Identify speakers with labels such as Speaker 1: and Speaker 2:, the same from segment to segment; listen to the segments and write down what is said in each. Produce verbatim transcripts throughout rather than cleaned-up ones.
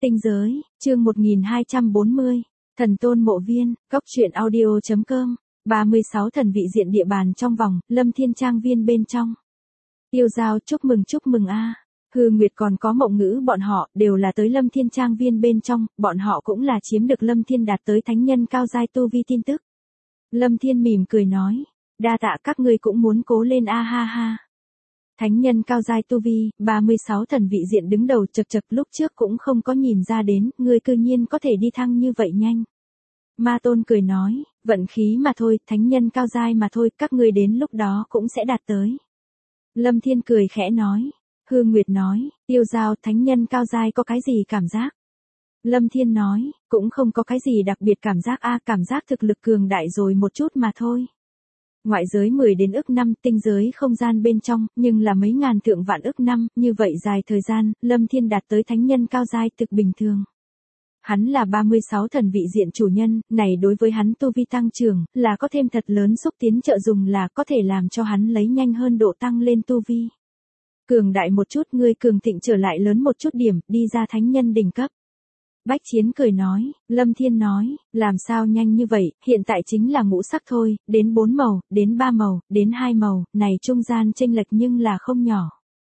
Speaker 1: Tinh giới, chương một nghìn hai trăm bốn mươi, Thần Tôn Mộ Viên, Cốc truyện audio chấm com, ba mươi sáu thần vị diện địa bàn trong vòng, Lâm Thiên Trang viên bên trong. Tiêu Giao chúc mừng chúc mừng a. Hư Nguyệt còn có Mộng Ngữ bọn họ đều là tới Lâm Thiên Trang viên bên trong, bọn họ cũng là chiếm được Lâm Thiên đạt tới thánh nhân cao giai tu vi tin tức. Lâm Thiên mỉm cười nói, đa tạ các ngươi cũng muốn cố lên a ha ha. Thánh nhân cao giai tu vi, ba mươi sáu thần vị diện đứng đầu chật chật lúc trước cũng không có nhìn ra đến, ngươi cư nhiên có thể đi thăng như vậy nhanh. Ma Tôn cười nói, vận khí mà thôi, thánh nhân cao giai mà thôi, các ngươi đến lúc đó cũng sẽ đạt tới. Lâm Thiên cười khẽ nói, Hư Nguyệt nói, Tiêu Giao thánh nhân cao giai có cái gì cảm giác? Lâm Thiên nói, cũng không có cái gì đặc biệt cảm giác a, cảm giác thực lực cường đại rồi một chút mà thôi. Ngoại giới mười đến ức năm, tinh giới không gian bên trong, nhưng là mấy ngàn thượng vạn ức năm, như vậy dài thời gian, Lâm Thiên đạt tới thánh nhân cao giai thực bình thường. Hắn là ba mươi sáu thần vị diện chủ nhân, này đối với hắn tu vi tăng trưởng, là có thêm thật lớn xúc tiến trợ dùng là có thể làm cho hắn lấy nhanh hơn độ tăng lên tu vi. Cường đại một chút, ngươi cường thịnh trở lại lớn một chút điểm, đi ra thánh nhân đỉnh cấp. Bách Chiến cười nói, Lâm Thiên nói, làm sao nhanh như vậy, hiện tại chính là ngũ sắc thôi, đến bốn màu, đến ba màu, đến hai màu, này trung gian chênh lệch nhưng là không nhỏ.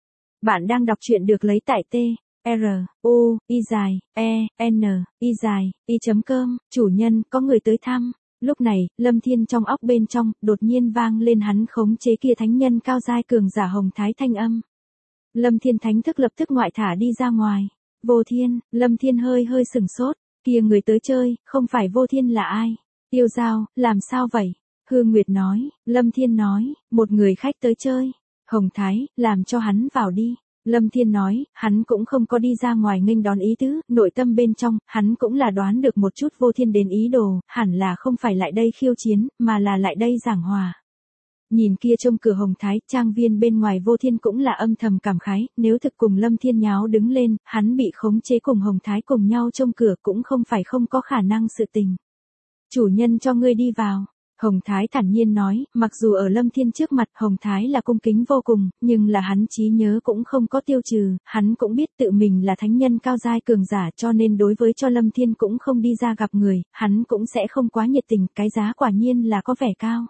Speaker 1: Bạn đang đọc truyện được lấy tại T, R, U, Y dài, E, N, Y dài, Y chấm com, chủ nhân, có người tới thăm. Lúc này, Lâm Thiên trong óc bên trong, đột nhiên vang lên hắn khống chế kia thánh nhân cao giai cường giả Hồng Thái thanh âm. Lâm Thiên thánh thức lập tức ngoại thả đi ra ngoài. Vô Thiên, Lâm Thiên hơi hơi sừng sốt, kia người tới chơi, không phải Vô Thiên là ai? Tiêu Giao, làm sao vậy? Hư Nguyệt nói, Lâm Thiên nói, một người khách tới chơi. Hồng Thái, làm cho hắn vào đi. Lâm Thiên nói, hắn cũng không có đi ra ngoài nghênh đón ý tứ, nội tâm bên trong, hắn cũng là đoán được một chút Vô Thiên đến ý đồ, hẳn là không phải lại đây khiêu chiến, mà là lại đây giảng hòa. Nhìn kia trông cửa Hồng Thái, trang viên bên ngoài Vô Thiên cũng là âm thầm cảm khái, nếu thực cùng Lâm Thiên nháo đứng lên, hắn bị khống chế cùng Hồng Thái cùng nhau trông cửa cũng không phải không có khả năng sự tình. Chủ nhân cho ngươi đi vào. Hồng Thái thản nhiên nói, mặc dù ở Lâm Thiên trước mặt Hồng Thái là cung kính vô cùng, nhưng là hắn trí nhớ cũng không có tiêu trừ, hắn cũng biết tự mình là thánh nhân cao giai cường giả cho nên đối với cho Lâm Thiên cũng không đi ra gặp người, hắn cũng sẽ không quá nhiệt tình, cái giá quả nhiên là có vẻ cao.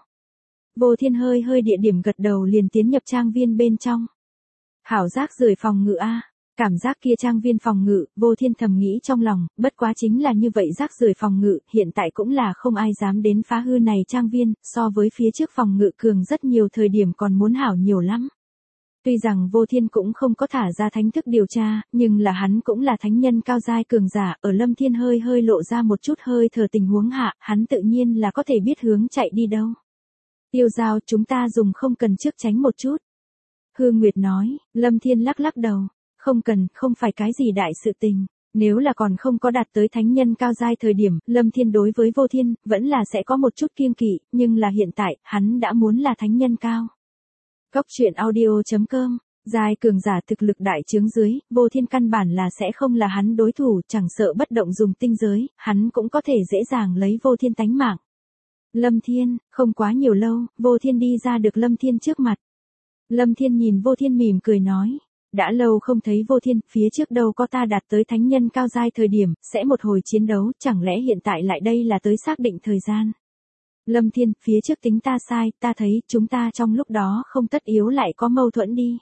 Speaker 1: Vô Thiên hơi hơi địa điểm gật đầu liền tiến nhập trang viên bên trong. Hảo giác rời phòng ngự a, cảm giác kia trang viên phòng ngự, Vô Thiên thầm nghĩ trong lòng, bất quá chính là như vậy rác rời phòng ngự, hiện tại cũng là không ai dám đến phá hư này trang viên, so với phía trước phòng ngự cường rất nhiều thời điểm còn muốn hảo nhiều lắm. Tuy rằng Vô Thiên cũng không có thả ra thánh thức điều tra, nhưng là hắn cũng là thánh nhân cao giai cường giả, ở Lâm Thiên hơi hơi lộ ra một chút hơi thở tình huống hạ, hắn tự nhiên là có thể biết hướng chạy đi đâu. Tiêu Giao, chúng ta dùng không cần trước tránh một chút. Hư Nguyệt nói, Lâm Thiên lắc lắc đầu, không cần, không phải cái gì đại sự tình. Nếu là còn không có đạt tới thánh nhân cao giai thời điểm, Lâm Thiên đối với Vô Thiên, vẫn là sẽ có một chút kiêng kỵ, nhưng là hiện tại, hắn đã muốn là thánh nhân cao. Cốc truyện audio chấm com, giai cường giả thực lực đại chướng dưới, Vô Thiên căn bản là sẽ không là hắn đối thủ, chẳng sợ bất động dùng tinh giới, hắn cũng có thể dễ dàng lấy Vô Thiên tánh mạng. Lâm Thiên, không quá nhiều lâu, Vô Thiên đi ra được Lâm Thiên trước mặt. Lâm Thiên nhìn Vô Thiên mỉm cười nói, đã lâu không thấy Vô Thiên, phía trước đâu có ta đạt tới thánh nhân cao giai thời điểm, sẽ một hồi chiến đấu, chẳng lẽ hiện tại lại đây là tới xác định thời gian. Lâm Thiên, phía trước tính ta sai, ta thấy, chúng ta trong lúc đó không tất yếu lại có mâu thuẫn đi.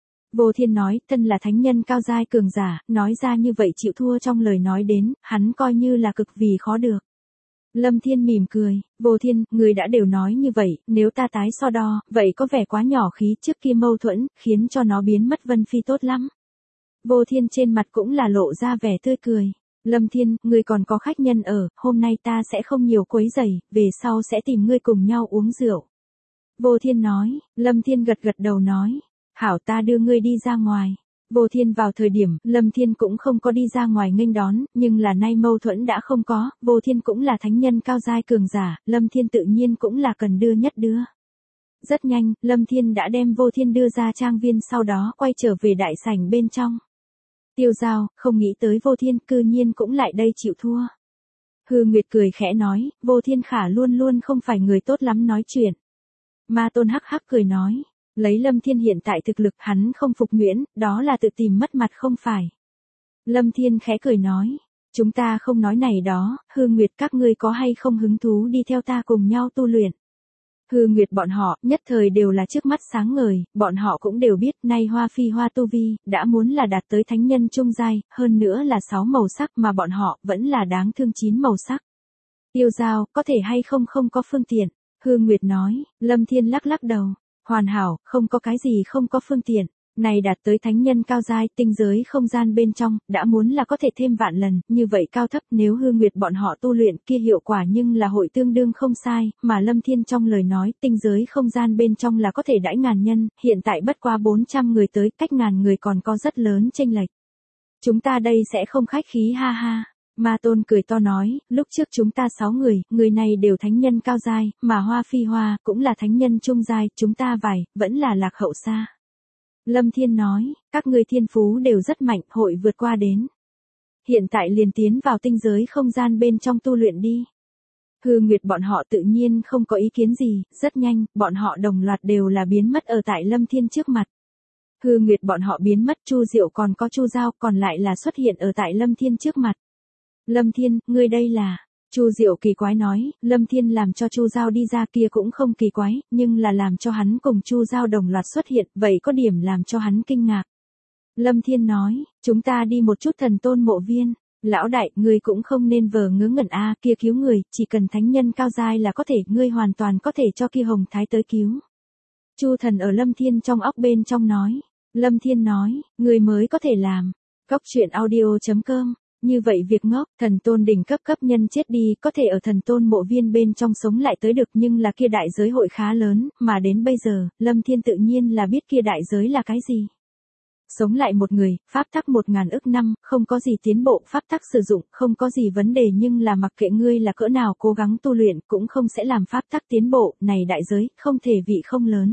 Speaker 1: Vô Thiên nói, thân là thánh nhân cao giai cường giả, nói ra như vậy chịu thua trong lời nói đến, hắn coi như là cực vì khó được. Lâm Thiên mỉm cười, Vô Thiên, người đã đều nói như vậy, nếu ta tái so đo, vậy có vẻ quá nhỏ khí trước kia mâu thuẫn, khiến cho nó biến mất Vân Phi tốt lắm. Vô Thiên trên mặt cũng là lộ ra vẻ tươi cười. Lâm Thiên, người còn có khách nhân ở, hôm nay ta sẽ không nhiều quấy rầy, về sau sẽ tìm ngươi cùng nhau uống rượu. Vô Thiên nói, Lâm Thiên gật gật đầu nói, hảo ta đưa ngươi đi ra ngoài. Vô Thiên vào thời điểm, Lâm Thiên cũng không có đi ra ngoài nghênh đón, nhưng là nay mâu thuẫn đã không có, Vô Thiên cũng là thánh nhân cao giai cường giả, Lâm Thiên tự nhiên cũng là cần đưa nhất đưa. Rất nhanh, Lâm Thiên đã đem Vô Thiên đưa ra trang viên sau đó quay trở về đại sảnh bên trong. Tiêu Giao, không nghĩ tới Vô Thiên cư nhiên cũng lại đây chịu thua. Hư Nguyệt cười khẽ nói, Vô Thiên khả luôn luôn không phải người tốt lắm nói chuyện. Ma Tôn hắc hắc cười nói. Lấy Lâm Thiên hiện tại thực lực hắn không phục nhuyễn, đó là tự tìm mất mặt không phải. Lâm Thiên khẽ cười nói, chúng ta không nói này đó, Hư Nguyệt các ngươi có hay không hứng thú đi theo ta cùng nhau tu luyện. Hư Nguyệt bọn họ, nhất thời đều là trước mắt sáng ngời, bọn họ cũng đều biết, nay Hoa Phi Hoa tu vi, đã muốn là đạt tới thánh nhân trung giai, hơn nữa là sáu màu sắc mà bọn họ, vẫn là đáng thương chín màu sắc. Tiêu Giao, có thể hay không không có phương tiện. Hư Nguyệt nói, Lâm Thiên lắc lắc đầu, hoàn hảo, không có cái gì không có phương tiện. Này đạt tới thánh nhân cao giai, tinh giới không gian bên trong, đã muốn là có thể thêm vạn lần, như vậy cao thấp nếu Hư Nguyệt bọn họ tu luyện kia hiệu quả nhưng là hội tương đương không sai, mà Lâm Thiên trong lời nói, tinh giới không gian bên trong là có thể đãi ngàn nhân, hiện tại bất qua bốn trăm người tới, cách ngàn người còn có rất lớn chênh lệch. Chúng ta đây sẽ không khách khí ha ha. Ma Tôn cười to nói, lúc trước chúng ta sáu người, người này đều thánh nhân cao giai, mà Hoa Phi Hoa, cũng là thánh nhân trung giai, chúng ta vài, vẫn là lạc hậu xa. Lâm Thiên nói, các ngươi thiên phú đều rất mạnh, hội vượt qua đến. Hiện tại liền tiến vào tinh giới không gian bên trong tu luyện đi. Hư Nguyệt bọn họ tự nhiên không có ý kiến gì, rất nhanh, bọn họ đồng loạt đều là biến mất ở tại Lâm Thiên trước mặt. Hư Nguyệt bọn họ biến mất, Chu Diệu còn có Chu Giao, còn lại là xuất hiện ở tại Lâm Thiên trước mặt. Lâm Thiên, ngươi đây là... Chu Diệu kỳ quái nói, Lâm Thiên làm cho Chu Giao đi ra kia cũng không kỳ quái, nhưng là làm cho hắn cùng Chu Giao đồng loạt xuất hiện, vậy có điểm làm cho hắn kinh ngạc. Lâm Thiên nói, chúng ta đi một chút thần tôn mộ viên, lão đại, ngươi cũng không nên vờ ngớ ngẩn a, kia cứu người, chỉ cần thánh nhân cao giai là có thể, ngươi hoàn toàn có thể cho kia hồng thái tới cứu. Chu Thần ở Lâm Thiên trong óc bên trong nói, Lâm Thiên nói, ngươi mới có thể làm. Cóc truyện audio chấm com. Như vậy việc ngốc, thần tôn đỉnh cấp cấp nhân chết đi, có thể ở thần tôn mộ viên bên trong sống lại tới được, nhưng là kia đại giới hội khá lớn, mà đến bây giờ, Lâm Thiên tự nhiên là biết kia đại giới là cái gì. Sống lại một người, pháp tắc một ngàn ức năm, không có gì tiến bộ, pháp tắc sử dụng, không có gì vấn đề, nhưng là mặc kệ ngươi là cỡ nào cố gắng tu luyện, cũng không sẽ làm pháp tắc tiến bộ, này đại giới, không thể vị không lớn.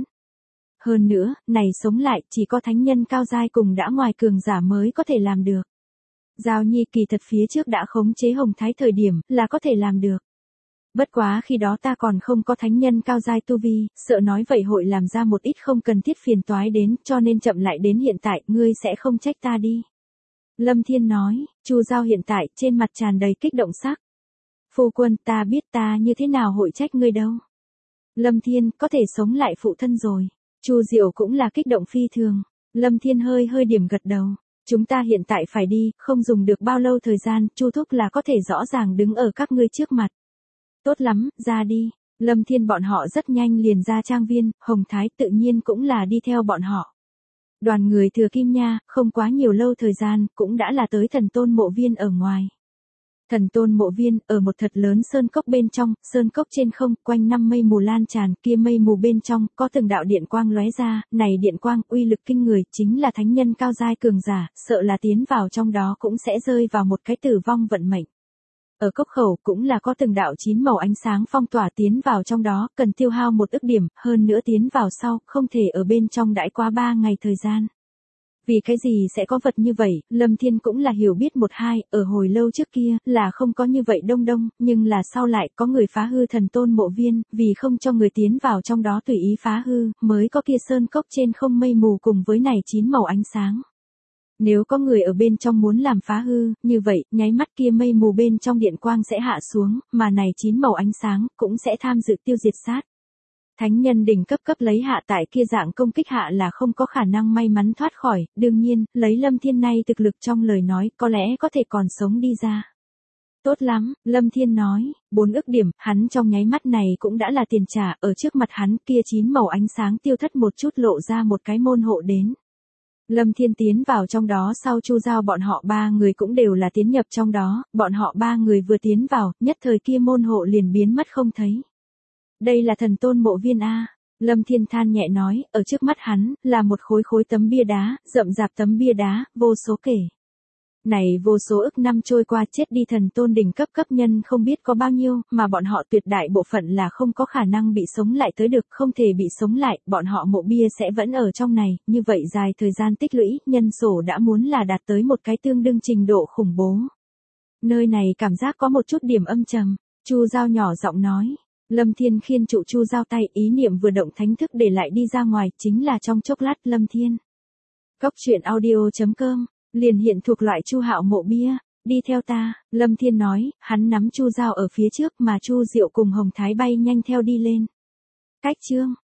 Speaker 1: Hơn nữa, này sống lại, chỉ có thánh nhân cao giai cùng đã ngoài cường giả mới có thể làm được. Giao Nhi kỳ thật phía trước đã khống chế Hồng Thái thời điểm, là có thể làm được. Bất quá khi đó ta còn không có thánh nhân cao giai tu vi, sợ nói vậy hội làm ra một ít không cần thiết phiền toái đến, cho nên chậm lại đến hiện tại, ngươi sẽ không trách ta đi. Lâm Thiên nói, Chu Giao hiện tại, trên mặt tràn đầy kích động sắc. Phu quân, ta biết ta như thế nào hội trách ngươi đâu. Lâm Thiên, có thể sống lại phụ thân rồi. Chu Diệu cũng là kích động phi thường. Lâm Thiên hơi hơi điểm gật đầu. Chúng ta hiện tại phải đi, không dùng được bao lâu thời gian, Chu Thúc là có thể rõ ràng đứng ở các ngươi trước mặt. Tốt lắm, ra đi. Lâm Thiên bọn họ rất nhanh liền ra trang viên, Hồng Thái tự nhiên cũng là đi theo bọn họ. Đoàn người thừa Kim Nha, không quá nhiều lâu thời gian, cũng đã là tới thần tôn mộ viên ở ngoài. Thần tôn mộ viên, ở một thật lớn sơn cốc bên trong, sơn cốc trên không, quanh năm mây mù lan tràn, kia mây mù bên trong, có từng đạo điện quang lóe ra, này điện quang, uy lực kinh người, chính là thánh nhân cao giai cường giả, sợ là tiến vào trong đó cũng sẽ rơi vào một cái tử vong vận mệnh. Ở cốc khẩu, cũng là có từng đạo chín màu ánh sáng phong tỏa tiến vào trong đó, cần tiêu hao một ức điểm, hơn nữa tiến vào sau, không thể ở bên trong đãi quá ba ngày thời gian. Vì cái gì sẽ có vật như vậy, Lâm Thiên cũng là hiểu biết một hai, ở hồi lâu trước kia, là không có như vậy đông đông, nhưng là sau lại có người phá hư thần tôn mộ viên, vì không cho người tiến vào trong đó tùy ý phá hư, mới có kia sơn cốc trên không mây mù cùng với này chín màu ánh sáng. Nếu có người ở bên trong muốn làm phá hư, như vậy, nháy mắt kia mây mù bên trong điện quang sẽ hạ xuống, mà này chín màu ánh sáng, cũng sẽ tham dự tiêu diệt sát. Thánh nhân đỉnh cấp cấp lấy hạ tại kia dạng công kích hạ là không có khả năng may mắn thoát khỏi, đương nhiên, lấy Lâm Thiên nay thực lực trong lời nói, có lẽ có thể còn sống đi ra. Tốt lắm, Lâm Thiên nói, bốn ức điểm, hắn trong nháy mắt này cũng đã là tiền trả, ở trước mặt hắn kia chín màu ánh sáng tiêu thất một chút lộ ra một cái môn hộ đến. Lâm Thiên tiến vào trong đó sau Chu Giao bọn họ ba người cũng đều là tiến nhập trong đó, bọn họ ba người vừa tiến vào, nhất thời kia môn hộ liền biến mất không thấy. Đây là thần tôn mộ viên A. Lâm Thiên than nhẹ nói, ở trước mắt hắn, là một khối khối tấm bia đá, rậm rạp tấm bia đá, vô số kể. Này vô số ức năm trôi qua chết đi thần tôn đỉnh cấp cấp nhân không biết có bao nhiêu, mà bọn họ tuyệt đại bộ phận là không có khả năng bị sống lại tới được, không thể bị sống lại, bọn họ mộ bia sẽ vẫn ở trong này, như vậy dài thời gian tích lũy, nhân sổ đã muốn là đạt tới một cái tương đương trình độ khủng bố. Nơi này cảm giác có một chút điểm âm trầm, Chu Giao nhỏ giọng nói. Lâm Thiên khiên trụ Chu Giao tay, ý niệm vừa động thánh thức để lại đi ra ngoài, chính là trong chốc lát Lâm Thiên. Cóc truyện audio chấm com Liền hiện thuộc loại Chu Hạo mộ bia, đi theo ta, Lâm Thiên nói, hắn nắm Chu Giao ở phía trước mà Chu Diệu cùng Hồng Thái bay nhanh theo đi lên. Cách chương